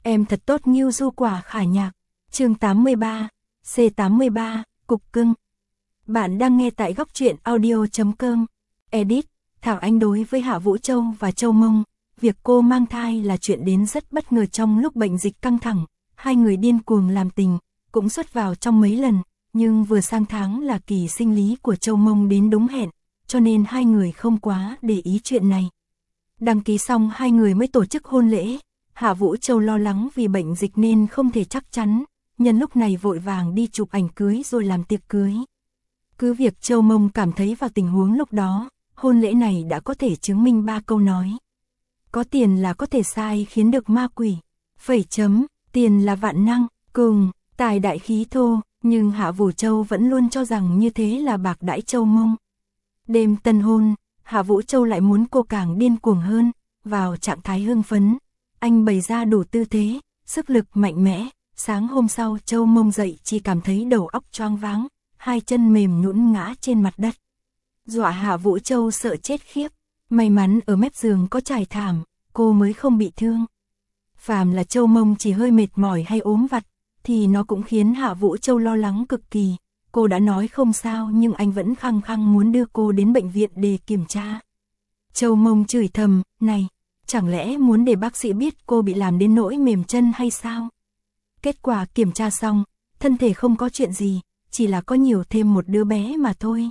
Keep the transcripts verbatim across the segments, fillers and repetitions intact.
Em thật tốt Ngưu Du Quả Khả Nhạc. Chương tám mươi ba, C tám mươi ba, Cục Cưng. Bạn đang nghe tại góc truyện audio chấm com. Edit, Thảo Anh. Đối với Hạ Vũ Châu và Châu Mông, việc cô mang thai là chuyện đến rất bất ngờ trong lúc bệnh dịch căng thẳng. Hai người điên cuồng làm tình, cũng xuất vào trong mấy lần, nhưng vừa sang tháng là kỳ sinh lý của Châu Mông đến đúng hẹn, cho nên hai người không quá để ý chuyện này. Đăng ký xong hai người mới tổ chức hôn lễ. Hạ Vũ Châu lo lắng vì bệnh dịch nên không thể chắc chắn, nhân lúc này vội vàng đi chụp ảnh cưới rồi làm tiệc cưới. Cứ việc Châu Mông cảm thấy vào tình huống lúc đó, hôn lễ này đã có thể chứng minh ba câu nói. Có tiền là có thể sai khiến được ma quỷ. Phẩy chấm, tiền là vạn năng, cùng, tài đại khí thô, nhưng Hạ Vũ Châu vẫn luôn cho rằng như thế là bạc đãi Châu Mông. Đêm tân hôn, Hạ Vũ Châu lại muốn cô càng điên cuồng hơn, vào trạng thái hưng phấn. Anh bày ra đủ tư thế, sức lực mạnh mẽ. Sáng hôm sau Châu Mông dậy chỉ cảm thấy đầu óc choáng váng, hai chân mềm nhũn ngã trên mặt đất. Dọa Hạ Vũ Châu sợ chết khiếp. May mắn ở mép giường có trải thảm, cô mới không bị thương. Phàm là Châu Mông chỉ hơi mệt mỏi hay ốm vặt, thì nó cũng khiến Hạ Vũ Châu lo lắng cực kỳ. Cô đã nói không sao nhưng anh vẫn khăng khăng muốn đưa cô đến bệnh viện để kiểm tra. Châu Mông chửi thầm, này, chẳng lẽ muốn để bác sĩ biết cô bị làm đến nỗi mềm chân hay sao? Kết quả kiểm tra xong, thân thể không có chuyện gì, chỉ là có nhiều thêm một đứa bé mà thôi.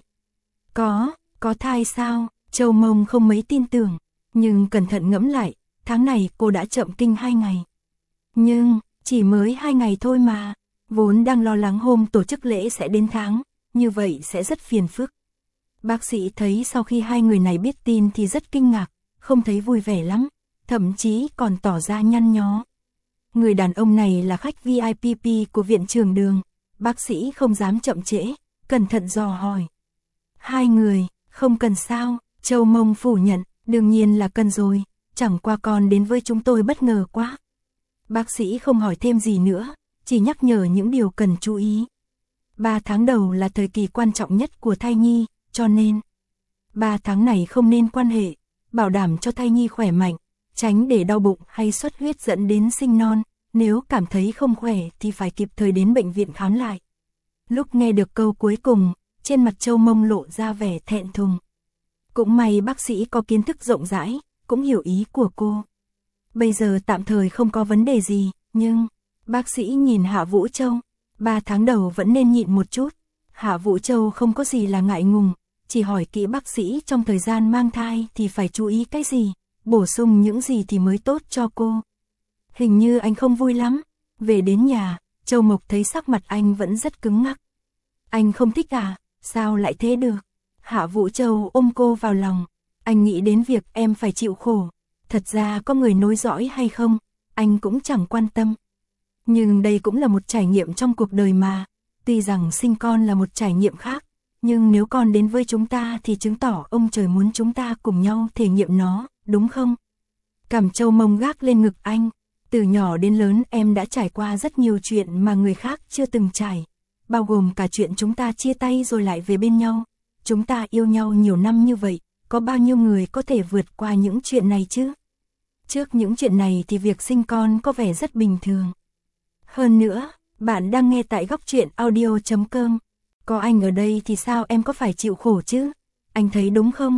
Có, có thai sao? Châu Mông không mấy tin tưởng, nhưng cẩn thận ngẫm lại, tháng này cô đã chậm kinh hai ngày. Nhưng, chỉ mới hai ngày thôi mà, vốn đang lo lắng hôm tổ chức lễ sẽ đến tháng, như vậy sẽ rất phiền phức. Bác sĩ thấy sau khi hai người này biết tin thì rất kinh ngạc, không thấy vui vẻ lắm, thậm chí còn tỏ ra nhăn nhó. Người đàn ông này là khách vi ai pi của viện Trường Đường, bác sĩ không dám chậm trễ, cẩn thận dò hỏi. Hai người, không cần sao? Châu Mông phủ nhận, đương nhiên là cần rồi, chẳng qua con đến với chúng tôi bất ngờ quá. Bác sĩ không hỏi thêm gì nữa, chỉ nhắc nhở những điều cần chú ý. Ba tháng đầu là thời kỳ quan trọng nhất của thai nhi, cho nên ba tháng này không nên quan hệ, bảo đảm cho thai nhi khỏe mạnh, tránh để đau bụng hay xuất huyết dẫn đến sinh non. Nếu cảm thấy không khỏe thì phải kịp thời đến bệnh viện khám lại. Lúc nghe được câu cuối cùng, trên mặt Châu Mông lộ ra vẻ thẹn thùng. Cũng may bác sĩ có kiến thức rộng rãi, cũng hiểu ý của cô. Bây giờ tạm thời không có vấn đề gì, nhưng bác sĩ nhìn Hạ Vũ Châu, ba tháng đầu vẫn nên nhịn một chút. Hạ Vũ Châu không có gì là ngại ngùng, chỉ hỏi kỹ bác sĩ trong thời gian mang thai thì phải chú ý cái gì, bổ sung những gì thì mới tốt cho cô. Hình như anh không vui lắm. Về đến nhà, Châu Mộc thấy sắc mặt anh vẫn rất cứng ngắc. Anh không thích à? Sao lại thế được? Hạ Vũ Châu ôm cô vào lòng. Anh nghĩ đến việc em phải chịu khổ. Thật ra có người nối dõi hay không, anh cũng chẳng quan tâm. Nhưng đây cũng là một trải nghiệm trong cuộc đời mà. Tuy rằng sinh con là một trải nghiệm khác, nhưng nếu con đến với chúng ta thì chứng tỏ ông trời muốn chúng ta cùng nhau thể nghiệm nó, đúng không? Cằm Châu Mông gác lên ngực anh. Từ nhỏ đến lớn em đã trải qua rất nhiều chuyện mà người khác chưa từng trải, bao gồm cả chuyện chúng ta chia tay rồi lại về bên nhau. Chúng ta yêu nhau nhiều năm như vậy, có bao nhiêu người có thể vượt qua những chuyện này chứ? Trước những chuyện này thì việc sinh con có vẻ rất bình thường. Hơn nữa, bạn đang nghe tại góc truyện audio chấm com. Có anh ở đây thì sao em có phải chịu khổ chứ? Anh thấy đúng không?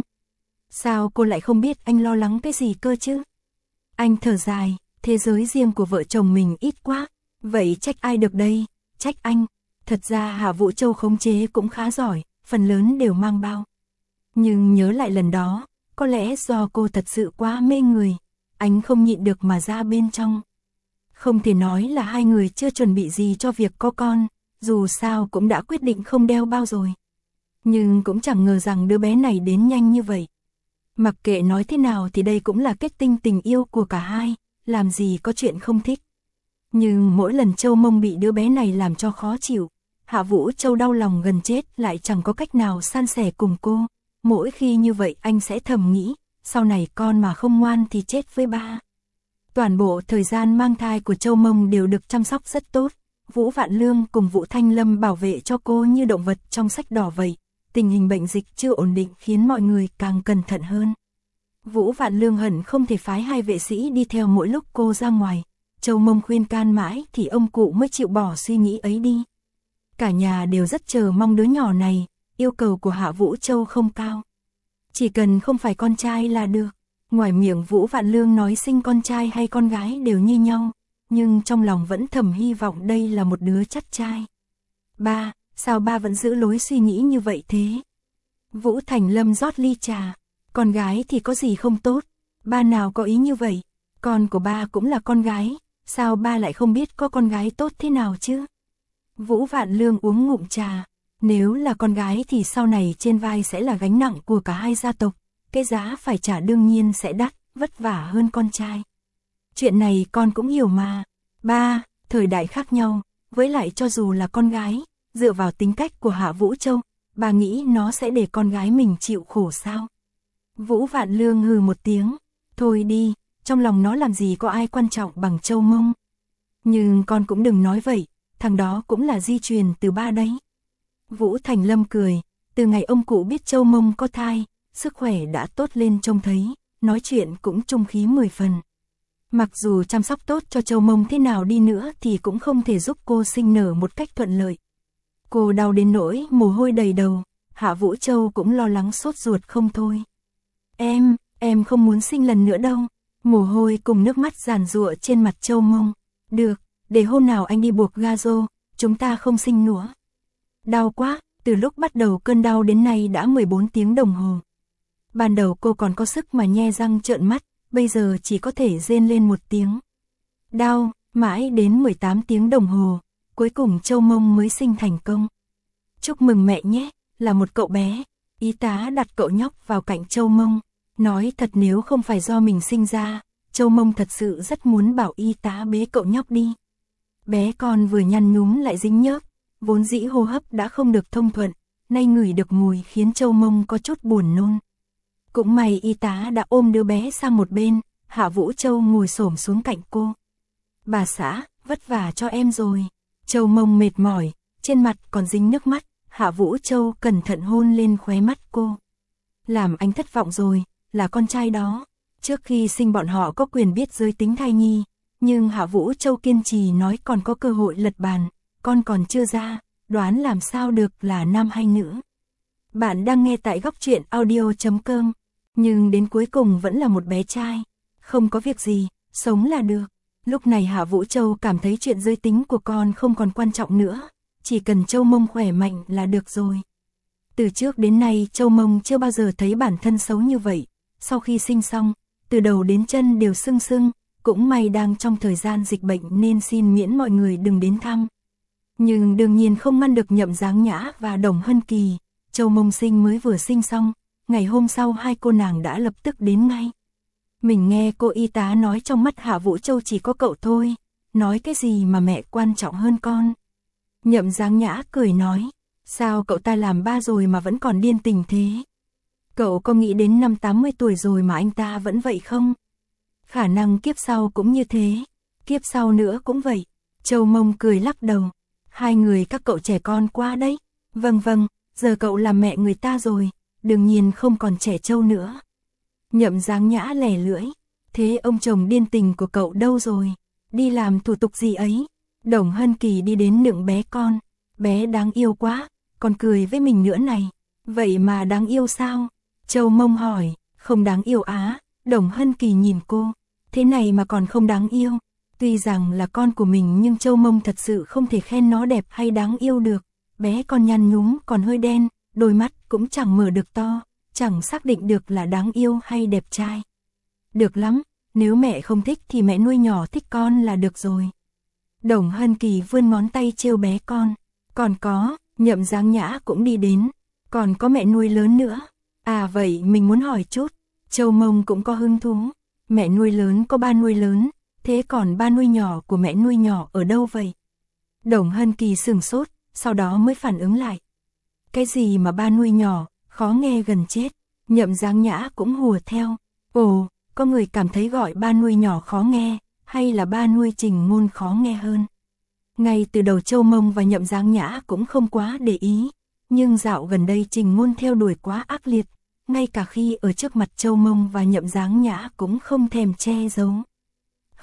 Sao cô lại không biết anh lo lắng cái gì cơ chứ? Anh thở dài. Thế giới riêng của vợ chồng mình ít quá, vậy trách ai được đây? Trách anh. Thật ra Hạ Vũ Châu khống chế cũng khá giỏi, phần lớn đều mang bao. Nhưng nhớ lại lần đó, có lẽ do cô thật sự quá mê người, anh không nhịn được mà ra bên trong. Không thể nói là hai người chưa chuẩn bị gì cho việc có con, dù sao cũng đã quyết định không đeo bao rồi. Nhưng cũng chẳng ngờ rằng đứa bé này đến nhanh như vậy. Mặc kệ nói thế nào thì đây cũng là kết tinh tình yêu của cả hai. Làm gì có chuyện không thích. Nhưng mỗi lần Châu Mông bị đứa bé này làm cho khó chịu, Hạ Vũ Châu đau lòng gần chết lại chẳng có cách nào san sẻ cùng cô. Mỗi khi như vậy anh sẽ thầm nghĩ, sau này con mà không ngoan thì chết với ba. Toàn bộ thời gian mang thai của Châu Mông đều được chăm sóc rất tốt. Vũ Vạn Lương cùng Vũ Thanh Lâm bảo vệ cho cô như động vật trong sách đỏ vậy. Tình hình bệnh dịch chưa ổn định khiến mọi người càng cẩn thận hơn. Vũ Vạn Lương hận không thể phái hai vệ sĩ đi theo mỗi lúc cô ra ngoài, Châu Mông khuyên can mãi thì ông cụ mới chịu bỏ suy nghĩ ấy đi. Cả nhà đều rất chờ mong đứa nhỏ này, yêu cầu của Hạ Vũ Châu không cao. Chỉ cần không phải con trai là được. Ngoài miệng Vũ Vạn Lương nói sinh con trai hay con gái đều như nhau, nhưng trong lòng vẫn thầm hy vọng đây là một đứa chắc trai. Ba, sao ba vẫn giữ lối suy nghĩ như vậy thế? Vũ Thành Lâm rót ly trà. Con gái thì có gì không tốt, ba nào có ý như vậy, con của ba cũng là con gái, sao ba lại không biết có con gái tốt thế nào chứ? Vũ Vạn Lương uống ngụm trà, nếu là con gái thì sau này trên vai sẽ là gánh nặng của cả hai gia tộc, cái giá phải trả đương nhiên sẽ đắt, vất vả hơn con trai. Chuyện này con cũng hiểu mà, ba, thời đại khác nhau, với lại cho dù là con gái, dựa vào tính cách của Hạ Vũ Châu, bà nghĩ nó sẽ để con gái mình chịu khổ sao? Vũ Vạn Lương hừ một tiếng, thôi đi, trong lòng nó làm gì có ai quan trọng bằng Châu Mông. Nhưng con cũng đừng nói vậy, thằng đó cũng là di truyền từ ba đấy. Vũ Thành Lâm cười, từ ngày ông cụ biết Châu Mông có thai, sức khỏe đã tốt lên trông thấy, nói chuyện cũng trung khí mười phần. Mặc dù chăm sóc tốt cho Châu Mông thế nào đi nữa thì cũng không thể giúp cô sinh nở một cách thuận lợi. Cô đau đến nỗi mồ hôi đầy đầu, Hạ Vũ Châu cũng lo lắng sốt ruột không thôi. Em, em không muốn sinh lần nữa đâu. Mồ hôi cùng nước mắt giàn giụa trên mặt Châu Mông. Được, để hôm nào anh đi buộc ga rô, chúng ta không sinh nữa. Đau quá, từ lúc bắt đầu cơn đau đến nay đã mười bốn tiếng đồng hồ. Ban đầu cô còn có sức mà nhe răng trợn mắt, bây giờ chỉ có thể rên lên một tiếng. Đau, mãi đến mười tám tiếng đồng hồ, cuối cùng Châu Mông mới sinh thành công. Chúc mừng mẹ nhé, là một cậu bé. Y tá đặt cậu nhóc vào cạnh Châu Mông, nói thật nếu không phải do mình sinh ra, Châu Mông thật sự rất muốn bảo y tá bế cậu nhóc đi. Bé con vừa nhăn nhúm lại dính nhớp, vốn dĩ hô hấp đã không được thông thuận, nay ngửi được mùi khiến Châu Mông có chút buồn nôn. Cũng may y tá đã ôm đứa bé sang một bên, Hạ Vũ Châu ngồi xổm xuống cạnh cô. Bà xã, vất vả cho em rồi. Châu Mông mệt mỏi, trên mặt còn dính nước mắt, Hạ Vũ Châu cẩn thận hôn lên khóe mắt cô. Làm anh thất vọng rồi, là con trai đó. Trước khi sinh bọn họ có quyền biết giới tính thai nhi, nhưng Hạ Vũ Châu kiên trì nói còn có cơ hội lật bàn, con còn chưa ra, đoán làm sao được là nam hay nữ. Bạn đang nghe tại góc truyện audio chấm com, nhưng đến cuối cùng vẫn là một bé trai. Không có việc gì, sống là được. Lúc này Hạ Vũ Châu cảm thấy chuyện giới tính của con không còn quan trọng nữa, chỉ cần Châu Mông khỏe mạnh là được rồi. Từ trước đến nay Châu Mông chưa bao giờ thấy bản thân xấu như vậy, sau khi sinh xong, từ đầu đến chân đều sưng sưng, cũng may đang trong thời gian dịch bệnh nên xin miễn mọi người đừng đến thăm. Nhưng đương nhiên không ngăn được Nhậm Giáng Nhã và Đồng Hân Kỳ, Châu Mông sinh mới vừa sinh xong, ngày hôm sau hai cô nàng đã lập tức đến ngay. Mình nghe cô y tá nói trong mắt Hạ Vũ Châu chỉ có cậu thôi, nói cái gì mà mẹ quan trọng hơn con. Nhậm Giáng Nhã cười nói, sao cậu ta làm ba rồi mà vẫn còn điên tình thế? Cậu có nghĩ đến năm tám mươi tuổi rồi mà anh ta vẫn vậy không? Khả năng kiếp sau cũng như thế, kiếp sau nữa cũng vậy. Châu Mông cười lắc đầu, hai người các cậu trẻ con quá đấy. Vâng vâng, giờ cậu làm mẹ người ta rồi, đương nhiên không còn trẻ trâu nữa. Nhậm Giáng Nhã lẻ lưỡi, thế ông chồng điên tình của cậu đâu rồi? Đi làm thủ tục gì ấy? Đồng Hân Kỳ đi đến nựng bé con, bé đáng yêu quá, còn cười với mình nữa này. Vậy mà đáng yêu sao? Châu Mông hỏi, không đáng yêu á. Đồng Hân Kỳ nhìn cô, thế này mà còn không đáng yêu. Tuy rằng là con của mình nhưng Châu Mông thật sự không thể khen nó đẹp hay đáng yêu được. Bé con nhăn nhúm còn hơi đen, đôi mắt cũng chẳng mở được to, chẳng xác định được là đáng yêu hay đẹp trai. Được lắm, nếu mẹ không thích thì mẹ nuôi nhỏ thích con là được rồi. Đồng Hân Kỳ vươn ngón tay trêu bé con. Còn có, Nhậm Giáng Nhã cũng đi đến, còn có mẹ nuôi lớn nữa. À vậy mình muốn hỏi chút. Châu Mông cũng có hứng thú. Mẹ nuôi lớn có ba nuôi lớn, thế còn ba nuôi nhỏ của mẹ nuôi nhỏ ở đâu vậy? Đồng Hân Kỳ sửng sốt, sau đó mới phản ứng lại. Cái gì mà ba nuôi nhỏ, khó nghe gần chết. Nhậm Giáng Nhã cũng hùa theo. Ồ, có người cảm thấy gọi ba nuôi nhỏ khó nghe, hay là ba nuôi Trình Ngôn khó nghe hơn? Ngay từ đầu Châu Mông và Nhậm Giáng Nhã cũng không quá để ý, nhưng dạo gần đây Trình Ngôn theo đuổi quá ác liệt, ngay cả khi ở trước mặt Châu Mông và Nhậm Giáng Nhã cũng không thèm che giấu.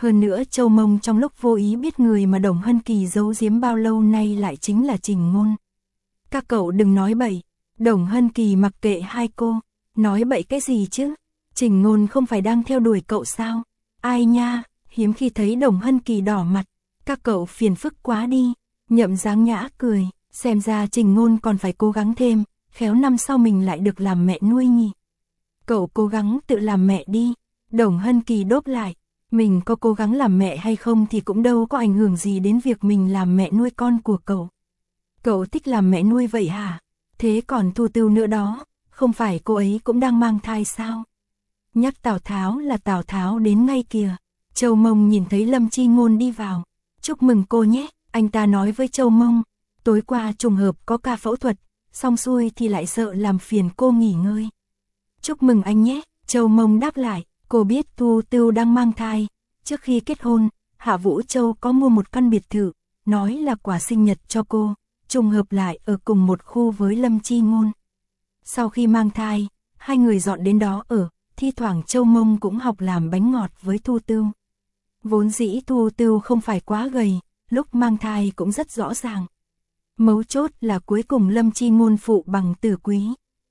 Hơn nữa Châu Mông trong lúc vô ý biết người mà Đồng Hân Kỳ giấu giếm bao lâu nay lại chính là Trình Ngôn. Các cậu đừng nói bậy, Đồng Hân Kỳ mặc kệ hai cô, nói bậy cái gì chứ, Trình Ngôn không phải đang theo đuổi cậu sao, ai nha, hiếm khi thấy Đồng Hân Kỳ đỏ mặt, các cậu phiền phức quá đi, Nhậm Dáng Nhã cười, xem ra Trình Ngôn còn phải cố gắng thêm, khéo năm sau mình lại được làm mẹ nuôi nhỉ. Cậu cố gắng tự làm mẹ đi, Đồng Hân Kỳ đốp lại, mình có cố gắng làm mẹ hay không thì cũng đâu có ảnh hưởng gì đến việc mình làm mẹ nuôi con của cậu. Cậu thích làm mẹ nuôi vậy hả? Thế còn Thu Tưu nữa đó, không phải cô ấy cũng đang mang thai sao? Nhắc Tào Tháo là Tào Tháo đến ngay kìa. Châu Mông nhìn thấy Lâm Chi Ngôn đi vào. Chúc mừng cô nhé, anh ta nói với Châu Mông. Tối qua trùng hợp có ca phẫu thuật, xong xuôi thì lại sợ làm phiền cô nghỉ ngơi. Chúc mừng anh nhé, Châu Mông đáp lại. Cô biết Thu Tưu đang mang thai. Trước khi kết hôn, Hạ Vũ Châu có mua một căn biệt thự, nói là quà sinh nhật cho cô, trùng hợp lại ở cùng một khu với Lâm Chi Ngôn. Sau khi mang thai, hai người dọn đến đó ở, thi thoảng Châu Mông cũng học làm bánh ngọt với Thu Tưu. Vốn dĩ Thu Tưu không phải quá gầy, lúc mang thai cũng rất rõ ràng. Mấu chốt là cuối cùng Lâm Chi Ngôn phụ bằng tử quý.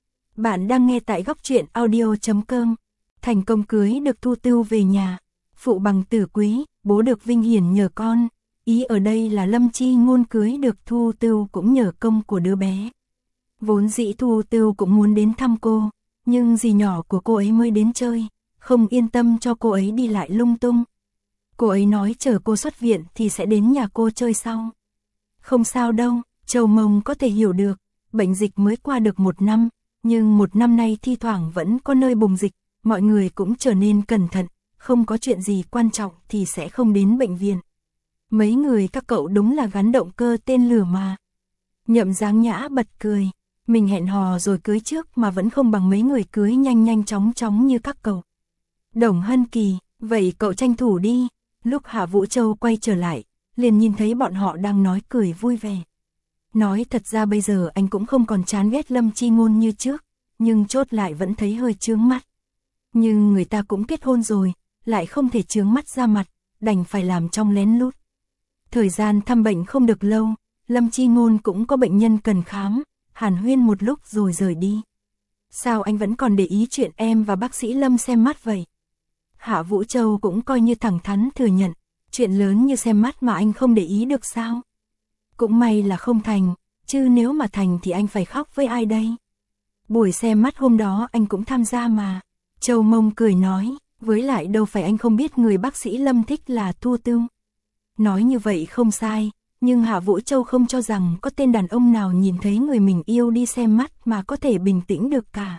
Bạn đang nghe tại góc truyện audio chấm com. Thành công cưới được Thu Tưu về nhà, phụ bằng tử quý, bố được vinh hiển nhờ con. Ý ở đây là Lâm Chi Ngôn cưới được Thu Tưu cũng nhờ công của đứa bé. Vốn dĩ Thu Tưu cũng muốn đến thăm cô, nhưng dì nhỏ của cô ấy mới đến chơi, không yên tâm cho cô ấy đi lại lung tung. Cô ấy nói chờ cô xuất viện thì sẽ đến nhà cô chơi sau. Không sao đâu, Châu Mông có thể hiểu được, bệnh dịch mới qua được một năm, nhưng một năm nay thi thoảng vẫn có nơi bùng dịch, mọi người cũng trở nên cẩn thận, không có chuyện gì quan trọng thì sẽ không đến bệnh viện. Mấy người các cậu đúng là gắn động cơ tên lửa mà. Nhậm Dáng Nhã bật cười, mình hẹn hò rồi cưới trước mà vẫn không bằng mấy người cưới nhanh nhanh chóng chóng như các cậu. Đồng Hân Kỳ, vậy cậu tranh thủ đi. Lúc Hạ Vũ Châu quay trở lại, liền nhìn thấy bọn họ đang nói cười vui vẻ. Nói thật ra bây giờ anh cũng không còn chán ghét Lâm Chi Ngôn như trước, nhưng chốt lại vẫn thấy hơi chướng mắt. Nhưng người ta cũng kết hôn rồi, lại không thể chướng mắt ra mặt, đành phải làm trong lén lút. Thời gian thăm bệnh không được lâu, Lâm Chi Ngôn cũng có bệnh nhân cần khám, hàn huyên một lúc rồi rời đi. Sao anh vẫn còn để ý chuyện em và bác sĩ Lâm xem mắt vậy? Hạ Vũ Châu cũng coi như thẳng thắn thừa nhận, chuyện lớn như xem mắt mà anh không để ý được sao? Cũng may là không thành, chứ nếu mà thành thì anh phải khóc với ai đây? Buổi xem mắt hôm đó anh cũng tham gia mà. Châu Mông cười nói, với lại đâu phải anh không biết người bác sĩ Lâm thích là Thu Tưu. Nói như vậy không sai, nhưng Hạ Vũ Châu không cho rằng có tên đàn ông nào nhìn thấy người mình yêu đi xem mắt mà có thể bình tĩnh được cả.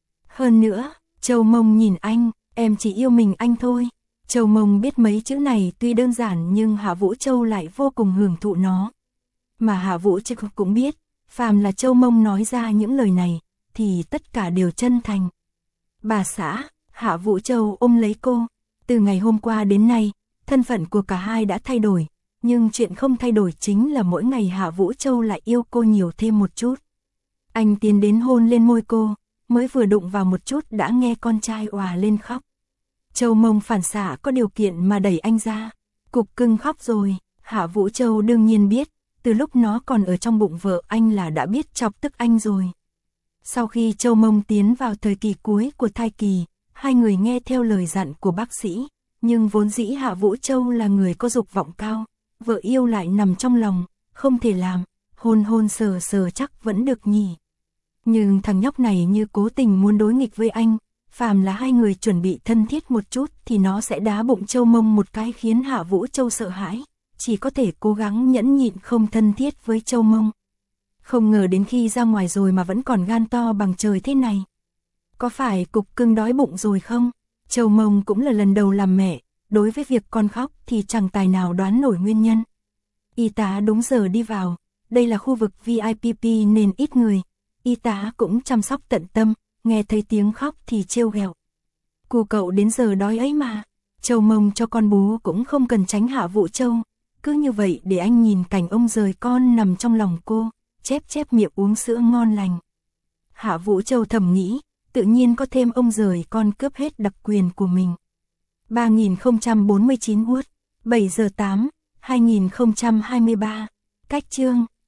Hơn nữa, Châu Mông nhìn anh, em chỉ yêu mình anh thôi. Châu Mông biết mấy chữ này tuy đơn giản nhưng Hạ Vũ Châu lại vô cùng hưởng thụ nó. Mà Hạ Vũ Châu cũng biết, phàm là Châu Mông nói ra những lời này, thì tất cả đều chân thành. Bà xã, Hạ Vũ Châu ôm lấy cô, từ ngày hôm qua đến nay, thân phận của cả hai đã thay đổi, nhưng chuyện không thay đổi chính là mỗi ngày Hạ Vũ Châu lại yêu cô nhiều thêm một chút. Anh tiến đến hôn lên môi cô, mới vừa đụng vào một chút đã nghe con trai òa lên khóc. Châu Mông phản xạ có điều kiện mà đẩy anh ra, Cục Cưng khóc rồi. Hạ Vũ Châu đương nhiên biết, từ lúc nó còn ở trong bụng vợ anh là đã biết chọc tức anh rồi. Sau khi Châu Mông tiến vào thời kỳ cuối của thai kỳ, hai người nghe theo lời dặn của bác sĩ, nhưng vốn dĩ Hạ Vũ Châu là người có dục vọng cao, vợ yêu lại nằm trong lòng, không thể làm, hôn hôn sờ sờ chắc vẫn được nhỉ. Nhưng thằng nhóc này như cố tình muốn đối nghịch với anh, phàm là hai người chuẩn bị thân thiết một chút thì nó sẽ đá bụng Châu Mông một cái khiến Hạ Vũ Châu sợ hãi, chỉ có thể cố gắng nhẫn nhịn không thân thiết với Châu Mông. Không ngờ đến khi ra ngoài rồi mà vẫn còn gan to bằng trời thế này. Có phải Cục Cưng đói bụng rồi không? Châu Mông cũng là lần đầu làm mẹ, đối với việc con khóc thì chẳng tài nào đoán nổi nguyên nhân. Y tá đúng giờ đi vào, đây là khu vực vi ai pi pi nên ít người. Y tá cũng chăm sóc tận tâm, nghe thấy tiếng khóc thì trêu ghẹo. Cô cậu đến giờ đói ấy mà. Châu Mông cho con bú cũng không cần tránh Hạ Vũ Châu, cứ như vậy để anh nhìn cảnh ông rời con nằm trong lòng cô, chép chép miệng uống sữa ngon lành. Hạ Vũ Châu thầm nghĩ, tự nhiên có thêm ông rời con cướp hết đặc quyền của mình. ba nghìn không trăm bốn mươi chín Wood, bảy giờ tám, hai nghìn không trăm hai mươi ba. Cách chương